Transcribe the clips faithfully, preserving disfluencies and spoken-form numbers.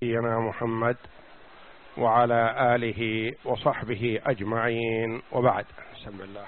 نبينا محمد وعلى آله وصحبه أجمعين، وبعد. بسم الله.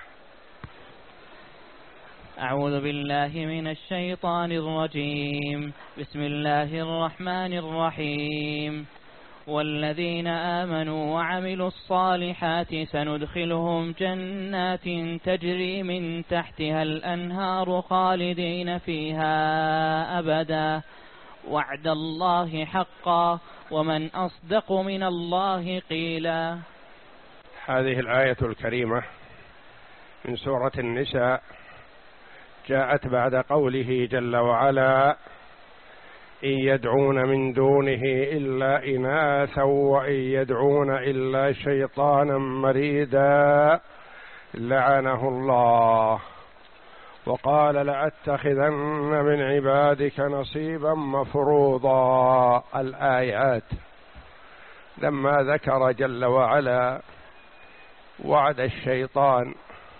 أعوذ بالله من الشيطان الرجيم. بسم الله الرحمن الرحيم. والذين آمنوا وعملوا الصالحات سندخلهم جنات تجري من تحتها الأنهار خالدين فيها أبدا وعد الله حقا ومن أصدق من الله قيلا. هذه الآية الكريمة من سورة النساء جاءت بعد قوله جل وعلا: إن يدعون من دونه إلا إناثا وإن يدعون إلا شيطانا مريدا لعنه الله، وقال: لأتخذن من عبادك نصيبا مفروضا. الآيات لما ذكر جل وعلا وعد الشيطان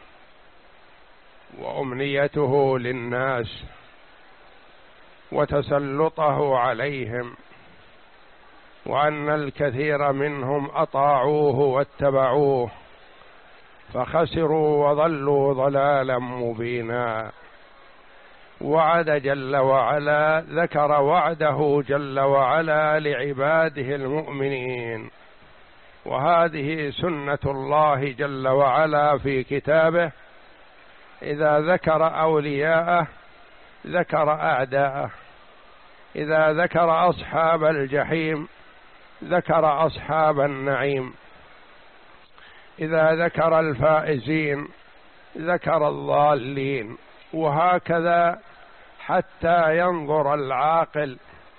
وأمنيته للناس وتسلطه عليهم، وأن الكثير منهم أطاعوه واتبعوه فخسروا وضلوا ضلالا مبينا، وعد جل وعلا ذكر وعده جل وعلا لعباده المؤمنين، وهذه سنة الله جل وعلا في كتابه: إذا ذكر أولياءه ذكر أعداءه، إذا ذكر أصحاب الجحيم ذكر أصحاب النعيم، إذا ذكر الفائزين ذكر الضالين، وهكذا حتى ينظر العاقل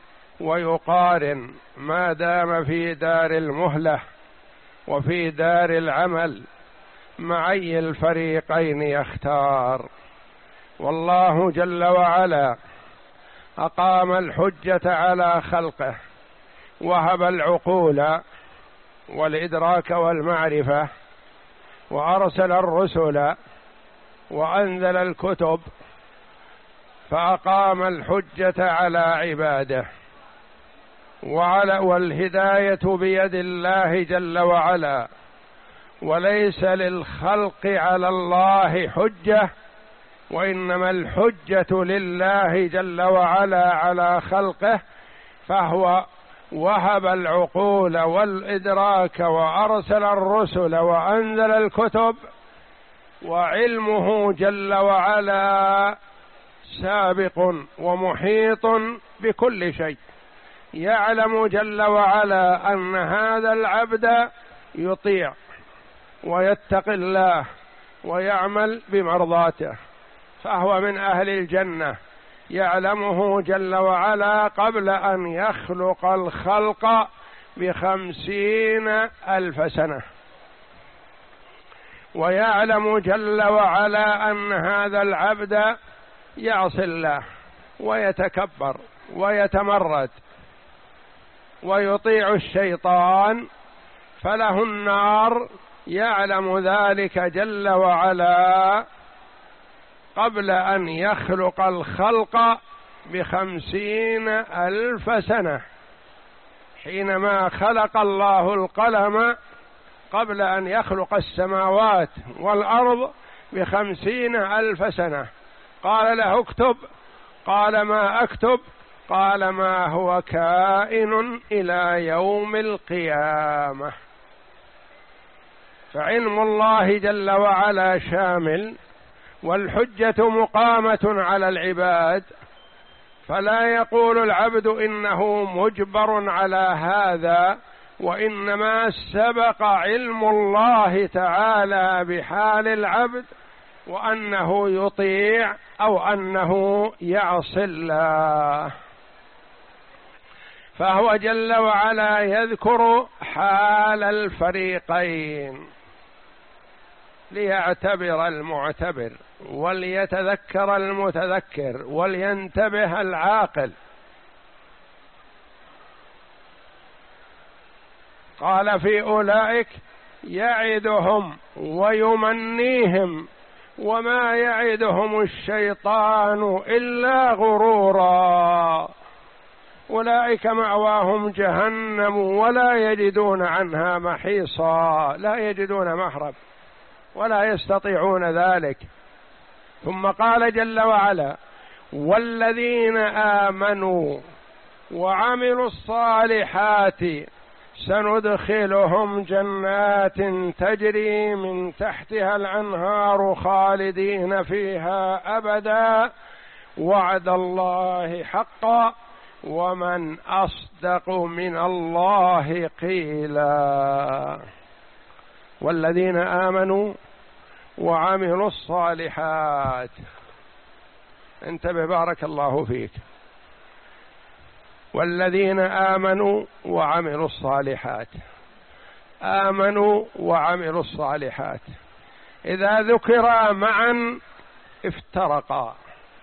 ويقارن ما دام في دار المهلة وفي دار العمل مع أي الفريقين يختار. والله جل وعلا أقام الحجة على خلقه، وهب العقول والإدراك والمعرفة، وأرسل الرسل وأنزل الكتب، فأقام الحجة على عباده، وعلى والهداية بيد الله جل وعلا، وليس للخلق على الله حجة، وإنما الحجة لله جل وعلا على خلقه، فهو وهب العقول والإدراك وأرسل الرسل وأنزل الكتب، وعلمه جل وعلا سابق ومحيط بكل شيء، يعلم جل وعلا أن هذا العبد يطيع ويتقي الله ويعمل بمرضاته، فهو من أهل الجنة، يعلمه جل وعلا قبل أن يخلق الخلق بخمسين ألف سنة، ويعلم جل وعلا أن هذا العبد يعصي الله ويتكبر ويتمرد ويطيع الشيطان فله النار، يعلم ذلك جل وعلا قبل أن يخلق الخلق بخمسين ألف سنة، حينما خلق الله القلم قبل أن يخلق السماوات والأرض بخمسين ألف سنة، قال له اكتب، قال ما أكتب، قال ما هو كائن إلى يوم القيامة. فعلم الله جل وعلا شامل، والحجة مقامة على العباد، فلا يقول العبد إنه مجبر على هذا، وإنما سبق علم الله تعالى بحال العبد وأنه يطيع أو أنه يعصي الله، فهو جل وعلا يذكر حال الفريقين ليعتبر المعتبر وليتذكر المتذكر ولينتبه العاقل. قال: في أولئك يعدهم ويمنيهم وما يعدهم الشيطان إلا غرورا. أولئك مأواهم جهنم ولا يجدون عنها محيصا، لا يجدون مهرب ولا يستطيعون ذلك. ثم قال جل وعلا: والذين آمنوا وعملوا الصالحات سندخلهم جنات تجري من تحتها الأنهار خالدين فيها أبدا وعد الله حقا ومن أصدق من الله قيلا. والذين آمنوا وعملوا الصالحات، انتبه بارك الله فيك، والذين آمنوا وعملوا الصالحات. آمنوا وعملوا الصالحات إذا ذكرا معا افترقا،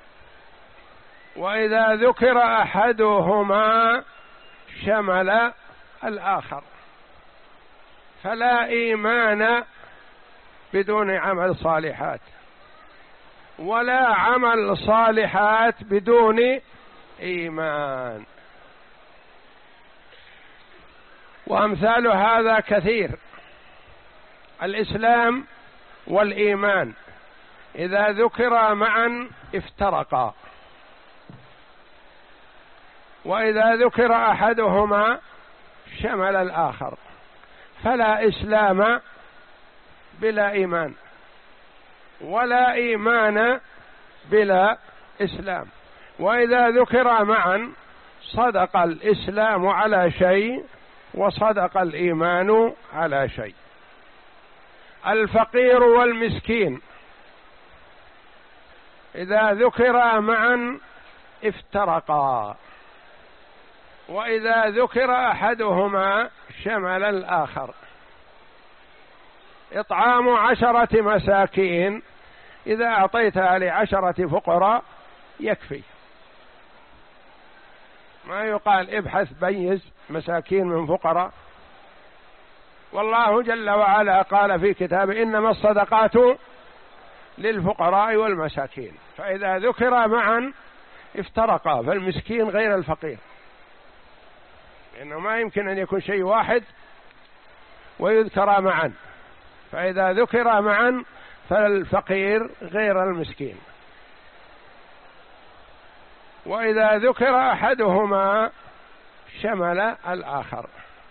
وإذا ذكر أحدهما شمل الآخر، فلا إيمان بدون عمل صالحات، ولا عمل صالحات بدون إيمان. وأمثال هذا كثير. الإسلام والإيمان إذا ذكرا معا افترقا، وإذا ذكر أحدهما شمل الآخر، فلا إسلام بلا إيمان، ولا إيمان بلا إسلام. وإذا ذكر معا صدق الإسلام على شيء وصدق الإيمان على شيء. الفقير والمسكين إذا ذكر معا افترقا، وإذا ذكر أحدهما شمل الآخر. إطعام عشرة مساكين إذا أعطيتها لعشرة فقراء يكفي، ما يقال ابحث بيز مساكين من فقراء. والله جل وعلا قال في كتابه: إنما الصدقات للفقراء والمساكين. فإذا ذكر معا افترقا، فالمسكين غير الفقير، لأنه ما يمكن أن يكون شيء واحد ويذكر معا. فإذا ذكر معا فالفقير غير المسكين. وإذا ذكر أحدهما شمل الآخر.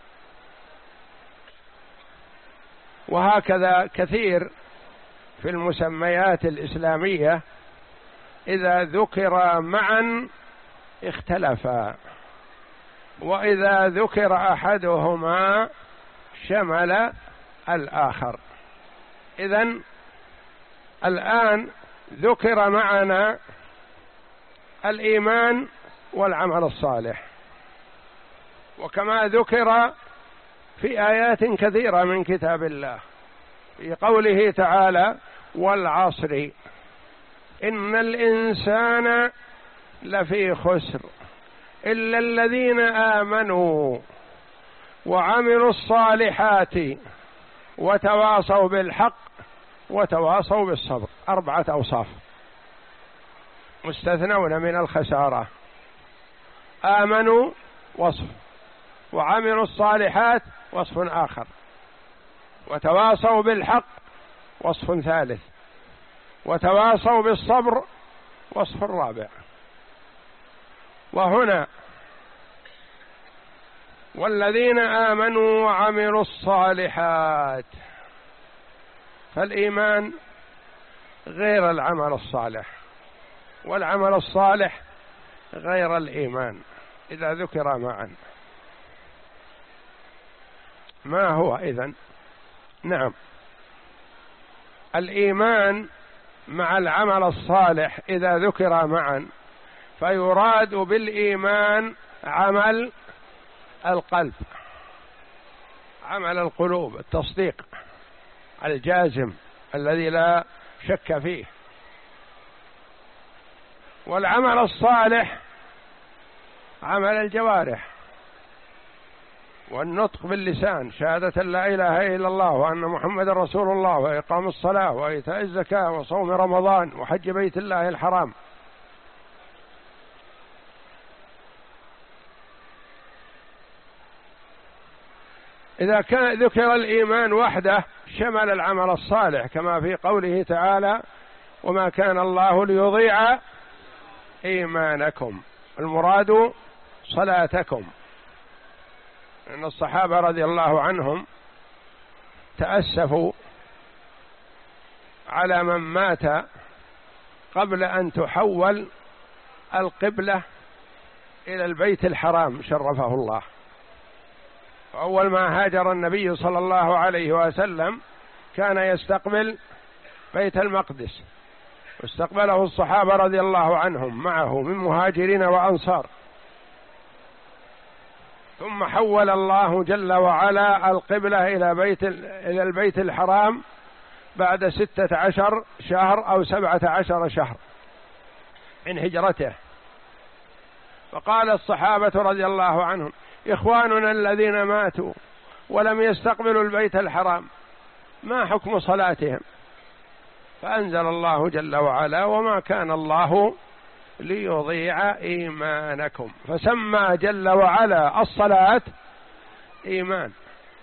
وهكذا كثير في المسميات الإسلامية إذا ذكر معا اختلفا، وإذا ذكر أحدهما شمل الآخر. إذن الآن ذكر معنا الإيمان والعمل الصالح، وكما ذكر في آيات كثيرة من كتاب الله في قوله تعالى: والعصر إن الإنسان لفي خسر إلا الذين آمنوا وعملوا الصالحات وتواصوا بالحق وتواصوا بالصبر. أربعة أوصاف مستثنون من الخسارة. آمنوا وصف، وعملوا الصالحات وصف آخر، وتواصوا بالحق وصف ثالث، وتواصوا بالصبر وصف رابع. وهنا والذين آمنوا وعملوا الصالحات، فالإيمان غير العمل الصالح، والعمل الصالح غير الإيمان إذا ذكر معا. ما هو إذن؟ نعم، الإيمان مع العمل الصالح إذا ذكر معا فيراد بالإيمان عمل القلب، عمل القلوب، التصديق الجازم الذي لا شك فيه. والعمل الصالح عمل الجوارح والنطق باللسان، شهادة لا إله إلا الله وأن محمد رسول الله، وإقام الصلاة وإيتاء الزكاة وصوم رمضان وحج بيت الله الحرام. إذا كان ذكر الإيمان وحده شمل العمل الصالح، كما في قوله تعالى: وما كان الله ليضيع إيمانكم، المراد صلاتكم. إن الصحابة رضي الله عنهم تأسفوا على من مات قبل أن تحول القبلة إلى البيت الحرام شرفه الله. أول ما هاجر النبي صلى الله عليه وسلم كان يستقبل بيت المقدس، واستقبله الصحابة رضي الله عنهم معه من مهاجرين وأنصار، ثم حول الله جل وعلا القبلة إلى بيت إلى البيت الحرام بعد ستة عشر شهر أو سبعة عشر شهر من هجرته. فقال الصحابة رضي الله عنهم: إخواننا الذين ماتوا ولم يستقبلوا البيت الحرام ما حكم صلاتهم؟ فأنزل الله جل وعلا: وما كان الله ليضيع إيمانكم، فسمى جل وعلا الصلاة إيمان.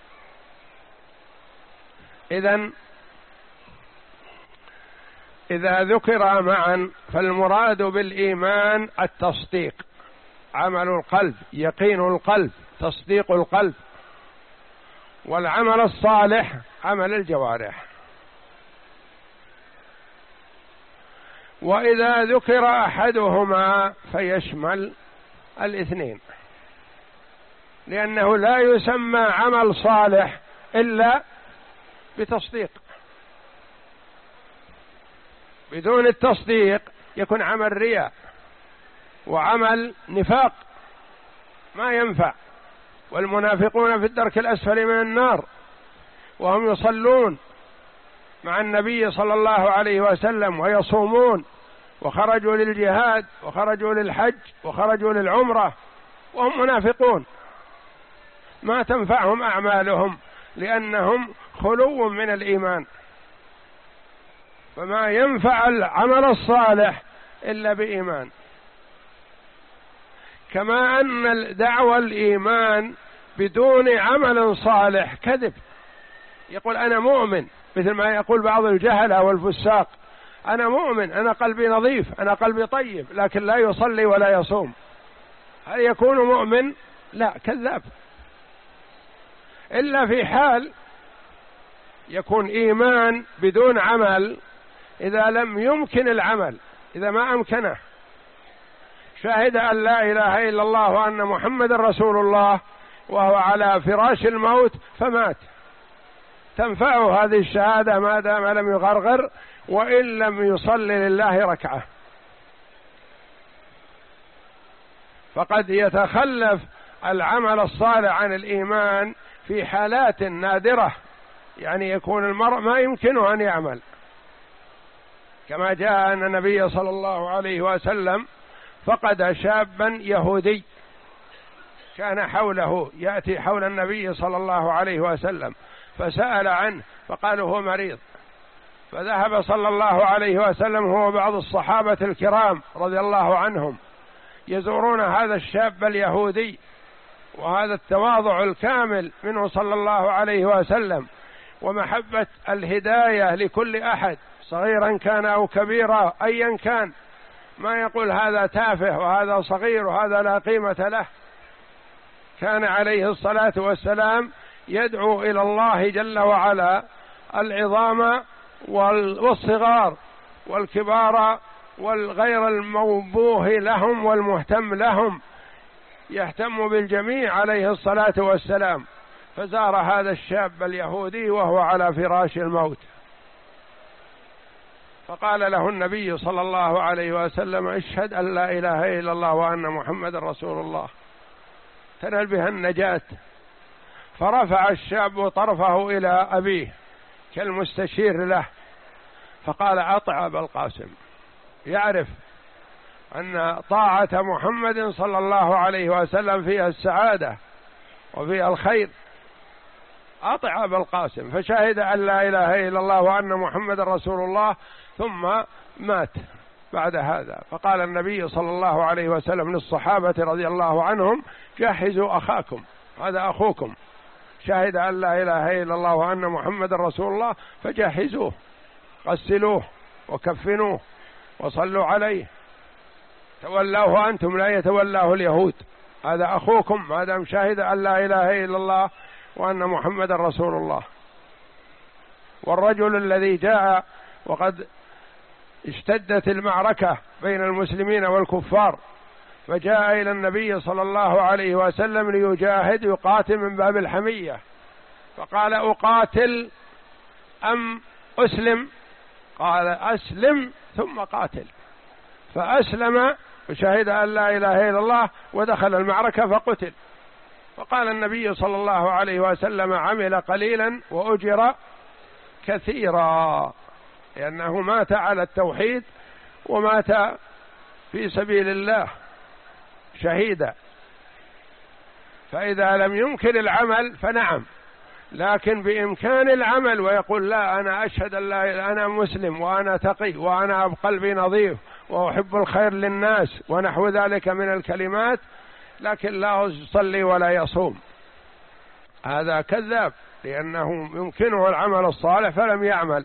إذن إذا ذكر معا فالمراد بالإيمان التصديق، عمل القلب، يقين القلب، تصديق القلب، والعمل الصالح عمل الجوارح. وإذا ذكر أحدهما فيشمل الاثنين، لأنه لا يسمى عمل صالح إلا بتصديق، بدون التصديق يكون عمل رياء وعمل نفاق ما ينفع. والمنافقون في الدرك الأسفل من النار وهم يصلون مع النبي صلى الله عليه وسلم ويصومون، وخرجوا للجهاد وخرجوا للحج وخرجوا للعمرة وهم منافقون، ما تنفعهم أعمالهم لأنهم خلو من الإيمان. فما ينفع العمل الصالح إلا بإيمان. كما أن دعوى الإيمان بدون عمل صالح كذب، يقول أنا مؤمن، مثل ما يقول بعض الجهلة والفساق: أنا مؤمن، أنا قلبي نظيف، أنا قلبي طيب، لكن لا يصلي ولا يصوم. هل يكون مؤمن؟ لا، كذاب. إلا في حال يكون إيمان بدون عمل، إذا لم يمكن العمل، إذا ما أمكنه، شهد أن لا إله إلا الله وأن محمد رسول الله وهو على فراش الموت فمات، تنفعه هذه الشهادة ما دام لم يغرغر وإن لم يصلي لله ركعة. فقد يتخلف العمل الصالح عن الإيمان في حالات نادرة، يعني يكون المرء ما يمكنه أن يعمل، كما جاء أن النبي صلى الله عليه وسلم فقد شابا يهودي كان حوله، يأتي حول النبي صلى الله عليه وسلم، فسأل عنه فقالوا هو مريض، فذهب صلى الله عليه وسلم هو بعض الصحابة الكرام رضي الله عنهم يزورون هذا الشاب اليهودي، وهذا التواضع الكامل منه صلى الله عليه وسلم، ومحبة الهداية لكل أحد صغيرا كان أو كبيرا أيا كان، ما يقول هذا تافه وهذا صغير وهذا لا قيمة له. كان عليه الصلاة والسلام يدعو إلى الله جل وعلا العظام والصغار والكبار والغير الموبوه لهم والمهتم لهم، يهتم بالجميع عليه الصلاة والسلام. فزار هذا الشاب اليهودي وهو على فراش الموت، فقال له النبي صلى الله عليه وسلم: اشهد أن لا إله إلا الله وأن محمد رسول الله تنال بها النجاة. فرفع الشاب طرفه إلى أبيه كالمستشير له، فقال: أطع أبا القاسم، يعرف أن طاعة محمد صلى الله عليه وسلم فيها السعادة وفيها الخير، أطع أبا القاسم. فشهد أن لا إله إلا الله وأن محمد رسول الله، ثم مات بعد هذا. فقال النبي صلى الله عليه وسلم للصحابة رضي الله عنهم: جهزوا أخاكم، هذا أخوكم، شهد أن لا إله إلا الله وأن محمد رسول الله فجهزوه، غسلوه وكفنوه وصلوا عليه، تولوه أنتم لا يتولاه اليهود، هذا أخوكم ما دام شهد أن لا إله إلا الله وأن محمد رسول الله. والرجل الذي جاء وقد اشتدت المعركة بين المسلمين والكفار فجاء إلى النبي صلى الله عليه وسلم ليجاهد يقاتل من باب الحمية، فقال أقاتل أم أسلم؟ قال أسلم ثم قاتل، فأسلم وشهد أن لا إله إلا الله ودخل المعركة فقتل. فقال النبي صلى الله عليه وسلم عمل قليلا وأجر كثيرا، لأنه مات على التوحيد ومات في سبيل الله شهيدا. فإذا لم يمكن العمل فنعم، لكن بإمكان العمل ويقول لا أنا أشهد أن لا أنا مسلم وأنا تقي وأنا بقلبي نظيف وأحب الخير للناس ونحو ذلك من الكلمات، لكن لا يصلي ولا يصوم، هذا كذاب، لأنه يمكنه العمل الصالح فلم يعمل.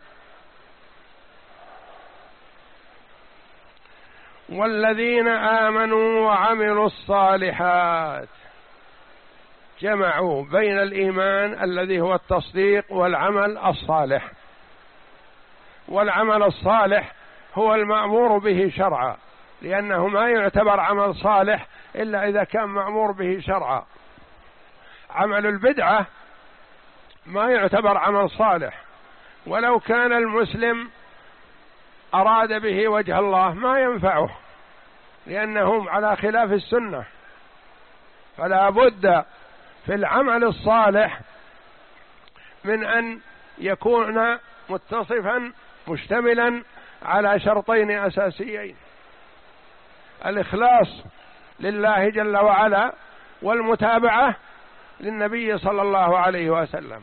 والذين آمنوا وعملوا الصالحات، جمعوا بين الإيمان الذي هو التصديق والعمل الصالح. والعمل الصالح هو المأمور به شرعا، لأنه ما يعتبر عمل صالح إلا إذا كان مأمور به شرعا. عمل البدعة ما يعتبر عمل صالح، ولو كان المسلم أراد به وجه الله ما ينفعه، لأنهم على خلاف السنة. فلا بد في العمل الصالح من أن يكون متصفا مشتملا على شرطين أساسيين: الإخلاص لله جل وعلا، والمتابعة للنبي صلى الله عليه وسلم.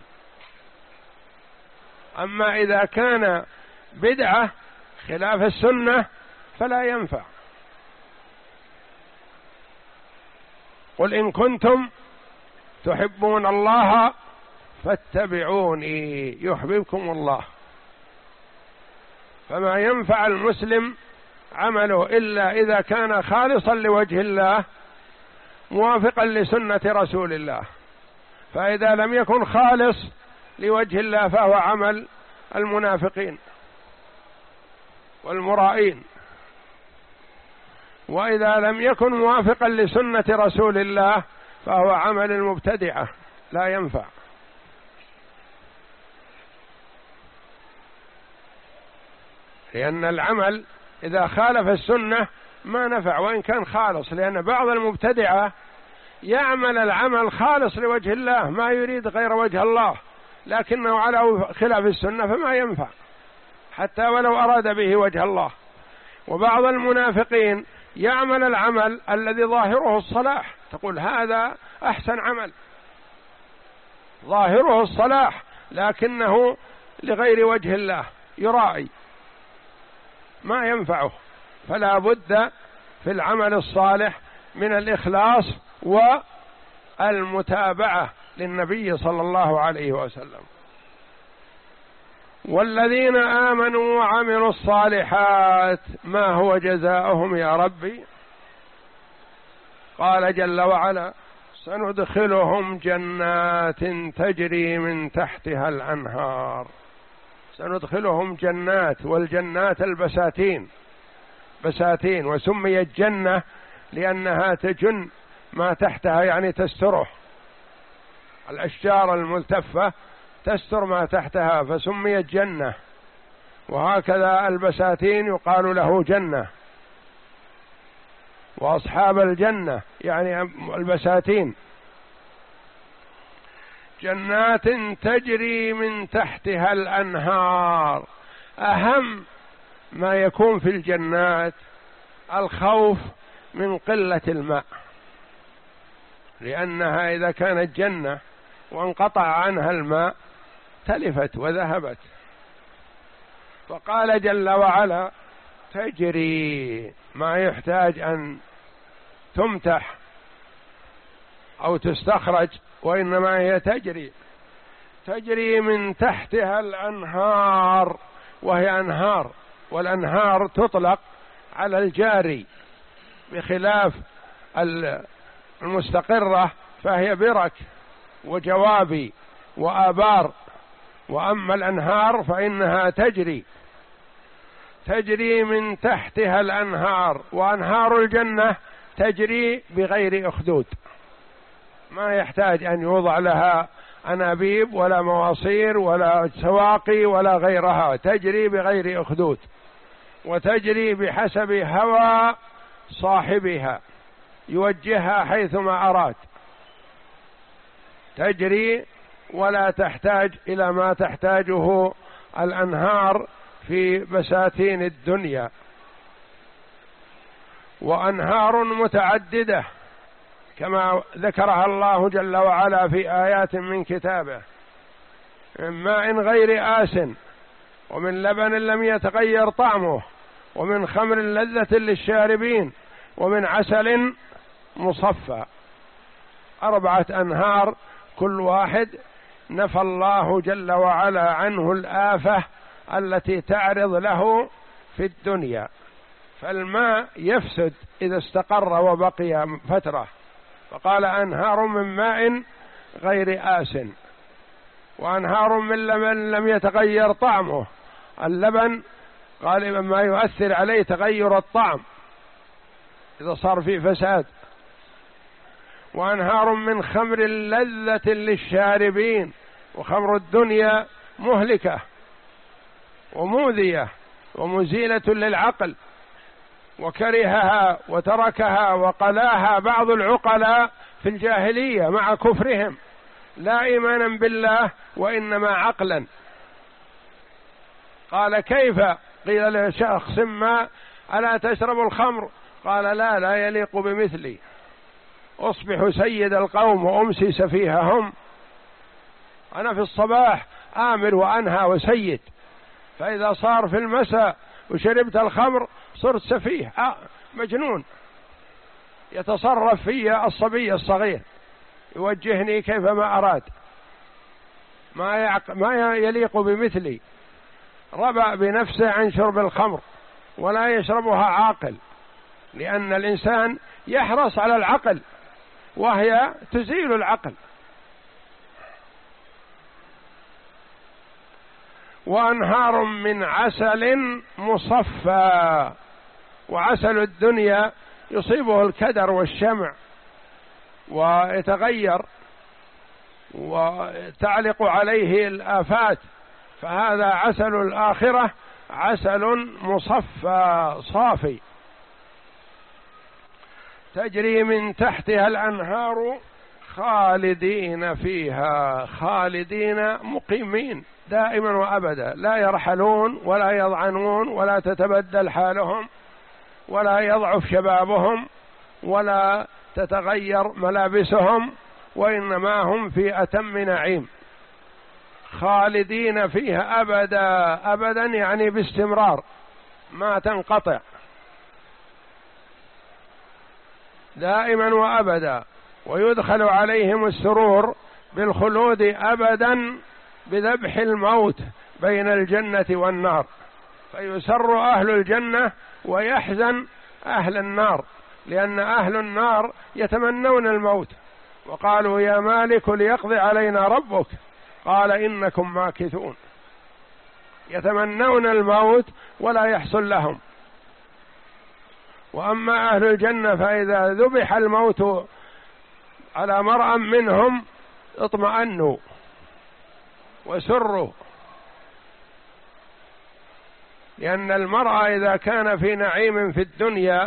أما إذا كان بدعة خلاف السنة فلا ينفع. قل إن كنتم تحبون الله فاتبعوني يحببكم الله. فما ينفع المسلم عمله إلا إذا كان خالصا لوجه الله موافقا لسنة رسول الله. فإذا لم يكن خالص لوجه الله فهو عمل المنافقين والمرائين. وإذا لم يكن موافقا لسنة رسول الله فهو عمل المبتدعة لا ينفع. لأن العمل إذا خالف السنة ما نفع وإن كان خالص، لأن بعض المبتدعة يعمل العمل خالص لوجه الله ما يريد غير وجه الله، لكنه على خلاف السنة فما ينفع حتى ولو أراد به وجه الله. وبعض المنافقين يعمل العمل الذي ظاهره الصلاح، تقول هذا أحسن عمل ظاهره الصلاح لكنه لغير وجه الله يرائي، ما ينفعه. فلا بد في العمل الصالح من الإخلاص والمتابعة للنبي صلى الله عليه وسلم. والذين آمنوا وعملوا الصالحات ما هو جزاؤهم يا ربي؟ قال جل وعلا: سندخلهم جنات تجري من تحتها الأنهار. سندخلهم جنات، والجنات البساتين بساتين، وسميت جنة لأنها تجن ما تحتها يعني تستره، الأشجار الملتفة تستر ما تحتها فسميت جنة. وهكذا البساتين يقال له جنة، وأصحاب الجنة يعني البساتين. جنات تجري من تحتها الأنهار. أهم ما يكون في الجنات الخوف من قلة الماء، لأنها إذا كانت جنة وانقطع عنها الماء تلفت وذهبت. فقال جل وعلا: تجري، ما يحتاج أن تمتح أو تستخرج وإنما هي تجري تجري من تحتها الأنهار، وهي أنهار، والأنهار تطلق على الجاري بخلاف المستقرة فهي برك وجوابي وآبار، وأما الأنهار فإنها تجري تجري من تحتها الأنهار. وأنهار الجنة تجري بغير أخدود، ما يحتاج أن يوضع لها أنابيب ولا مواصير ولا سواقي ولا غيرها، تجري بغير أخدود، وتجري بحسب هوى صاحبها يوجهها حيثما أراد، تجري ولا تحتاج إلى ما تحتاجه الأنهار في بساتين الدنيا. وأنهار متعددة كما ذكرها الله جل وعلا في آيات من كتابه، من ماء غير آس، ومن لبن لم يتغير طعمه، ومن خمر لذة للشاربين، ومن عسل مصفى. أربعة أنهار كل واحد نفى الله جل وعلا عنه الآفة التي تعرض له في الدنيا. فالماء يفسد إذا استقر وبقي فترة، فقال أنهار من ماء غير آس، وأنهار من لبن لم يتغير طعمه. اللبن غالبا ما يؤثر عليه تغير الطعم إذا صار فيه فساد. وأنهار من خمر لذة للشاربين، وخمر الدنيا مهلكة ومؤذية ومزيلة للعقل، وكرهها وتركها وقلاها بعض العقلاء في الجاهلية مع كفرهم، لا إيمانا بالله وإنما عقلا. قال كيف؟ قيل لشخص ما ألا تشرب الخمر؟ قال لا لا يليق بمثلي، أصبح سيد القوم وأمسي سفيههم. أنا في الصباح آمر وأنهى وسيد، فإذا صار في المساء وشربت الخمر صرت سفيه آه مجنون، يتصرف في الصبي الصغير يوجهني كيفما أراد، ما, يعق... ما يليق بمثلي. ربأ بنفسه عن شرب الخمر، ولا يشربها عاقل، لأن الإنسان يحرص على العقل وهي تزيل العقل. وأنهار من عسل مصفى، وعسل الدنيا يصيبه الكدر والشمع ويتغير وتعلق عليه الآفات، فهذا عسل الآخرة عسل مصفى صافي، تجري من تحتها الأنهار خالدين فيها، خالدين مقيمين دائما وأبدا، لا يرحلون ولا يضعنون ولا تتبدل حالهم ولا يضعف شبابهم ولا تتغير ملابسهم، وإنما هم في أتم نعيم، خالدين فيها أبدا. أبدا يعني باستمرار ما تنقطع، دائما وأبدا. ويدخل عليهم السرور بالخلود أبدا بذبح الموت بين الجنة والنار، فيسر أهل الجنة ويحزن أهل النار، لأن أهل النار يتمنون الموت، وقالوا يا مالك ليقضي علينا ربك، قال إنكم ماكثون، يتمنون الموت ولا يحصل لهم. وأما أهل الجنة فإذا ذبح الموت على مرأى منهم اطمأنوا وسروا، لأن المرأة إذا كان في نعيم في الدنيا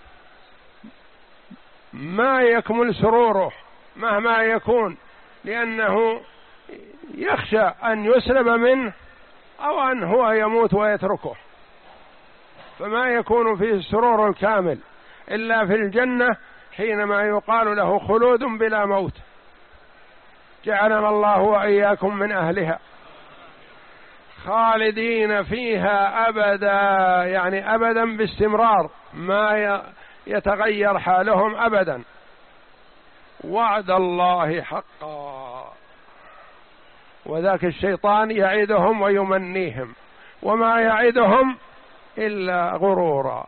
ما يكمل سروره مهما يكون، لأنه يخشى أن يسلب منه أو أن هو يموت ويتركه، فما يكون فيه السرور الكامل إلا في الجنة حينما يقال له خلود بلا موت. جعلنا الله وإياكم من أهلها. خالدين فيها أبدا، يعني أبدا باستمرار ما يتغير حالهم أبدا. وعد الله حقا، وذاك الشيطان يعدهم ويمنيهم وما يعدهم إلا غرورا،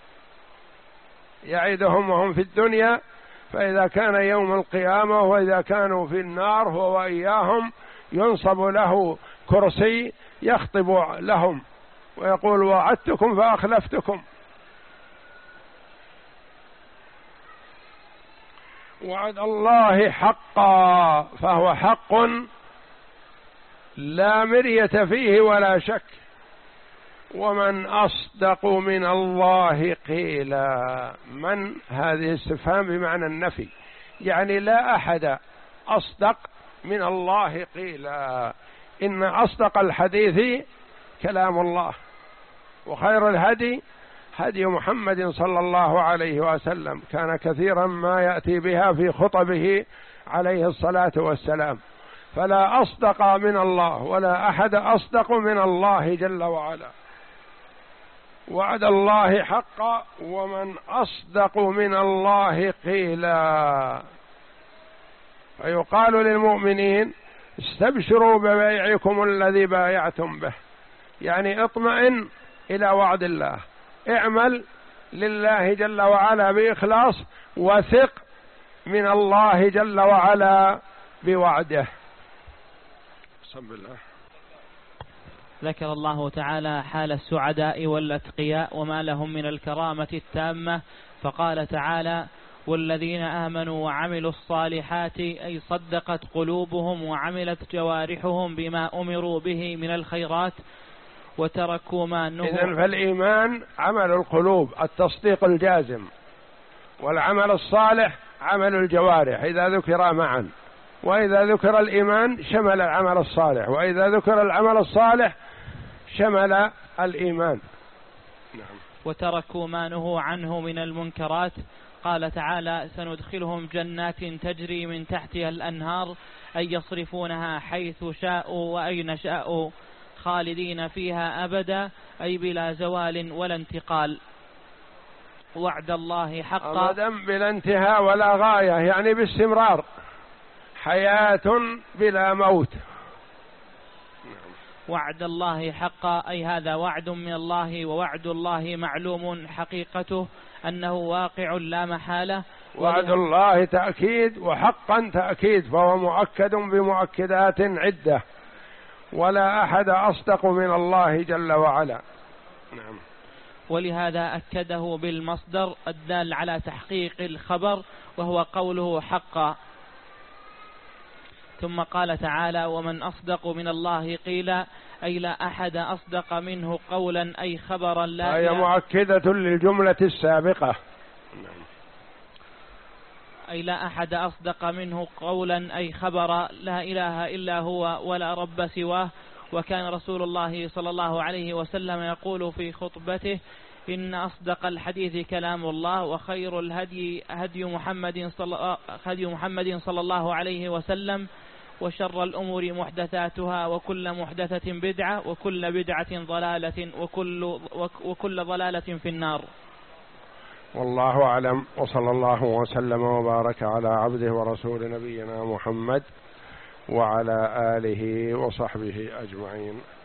يعدهم وهم في الدنيا، فإذا كان يوم القيامة وإذا كانوا في النار هو وإياهم ينصب له كرسي يخطب لهم ويقول وعدتكم فأخلفتكم. وعد الله حقا، فهو حق لا مرية فيه ولا شك. ومن أصدق من الله قيلا، من هذه استفهام بمعنى النفي، يعني لا أحد أصدق من الله قيلا. إن أصدق الحديث كلام الله، وخير الهدي هدي محمد صلى الله عليه وسلم، كان كثيرا ما يأتي بها في خطبه عليه الصلاة والسلام. فلا أصدق من الله ولا أحد أصدق من الله جل وعلا. وعد الله حقا، ومن أصدق من الله قيلا. فيقال للمؤمنين استبشروا ببيعكم الذي بايعتم به، يعني اطمئن إلى وعد الله، اعمل لله جل وعلا بإخلاص، وثق من الله جل وعلا بوعده. بسم الله. ذكر الله تعالى حال السعداء والأتقياء وما لهم من الكرامة التامة، فقال تعالى والذين آمنوا وعملوا الصالحات، أي صدقت قلوبهم وعملت جوارحهم بما أمروا به من الخيرات وتركوا ما نهوا. إذن فالإيمان عمل القلوب التصديق الجازم، والعمل الصالح عمل الجوارح إذا ذكر معا، وإذا ذكر الإيمان شمل العمل الصالح، وإذا ذكر العمل الصالح شمل الإيمان. نعم. وتركوا ما نهوا عنه من المنكرات. قال تعالى سندخلهم جنات تجري من تحتها الأنهار، أي يصرفونها حيث شاءوا وأين شاءوا خالدين فيها أبدا، أي بلا زوال ولا انتقال. وعد الله حقا، أبدا بلا انتهاء ولا غاية، يعني باستمرار، حياة بلا موت. وعد الله حقا، أي هذا وعد من الله، ووعد الله معلوم حقيقته أنه واقع لا محالة. وعد الله تأكيد، وحقا تأكيد، فهو مؤكد بمؤكدات عدة، ولا أحد أصدق من الله جل وعلا. نعم. ولهذا أكده بالمصدر الدال على تحقيق الخبر، وهو قوله حقا. ثم قال تعالى ومن أصدق من الله قيلا، أي لا أحد أصدق منه قولا، أي خبرا لا هي مؤكدة للجملة السابقة. أي لا أحد أصدق منه قولا، أي خبر لا إله إلا هو ولا رب سواه. وكان رسول الله صلى الله عليه وسلم يقول في خطبته إن أصدق الحديث كلام الله، وخير الهدي هدي محمد صلى, هدي محمد صلى الله عليه وسلم، وشر الأمور محدثاتها، وكل محدثة بدعة، وكل بدعة ضلالة، وكل, وكل ضلالة في النار. والله أعلم، وصلى الله وسلم وبارك على عبده ورسول نبينا محمد وعلى آله وصحبه أجمعين.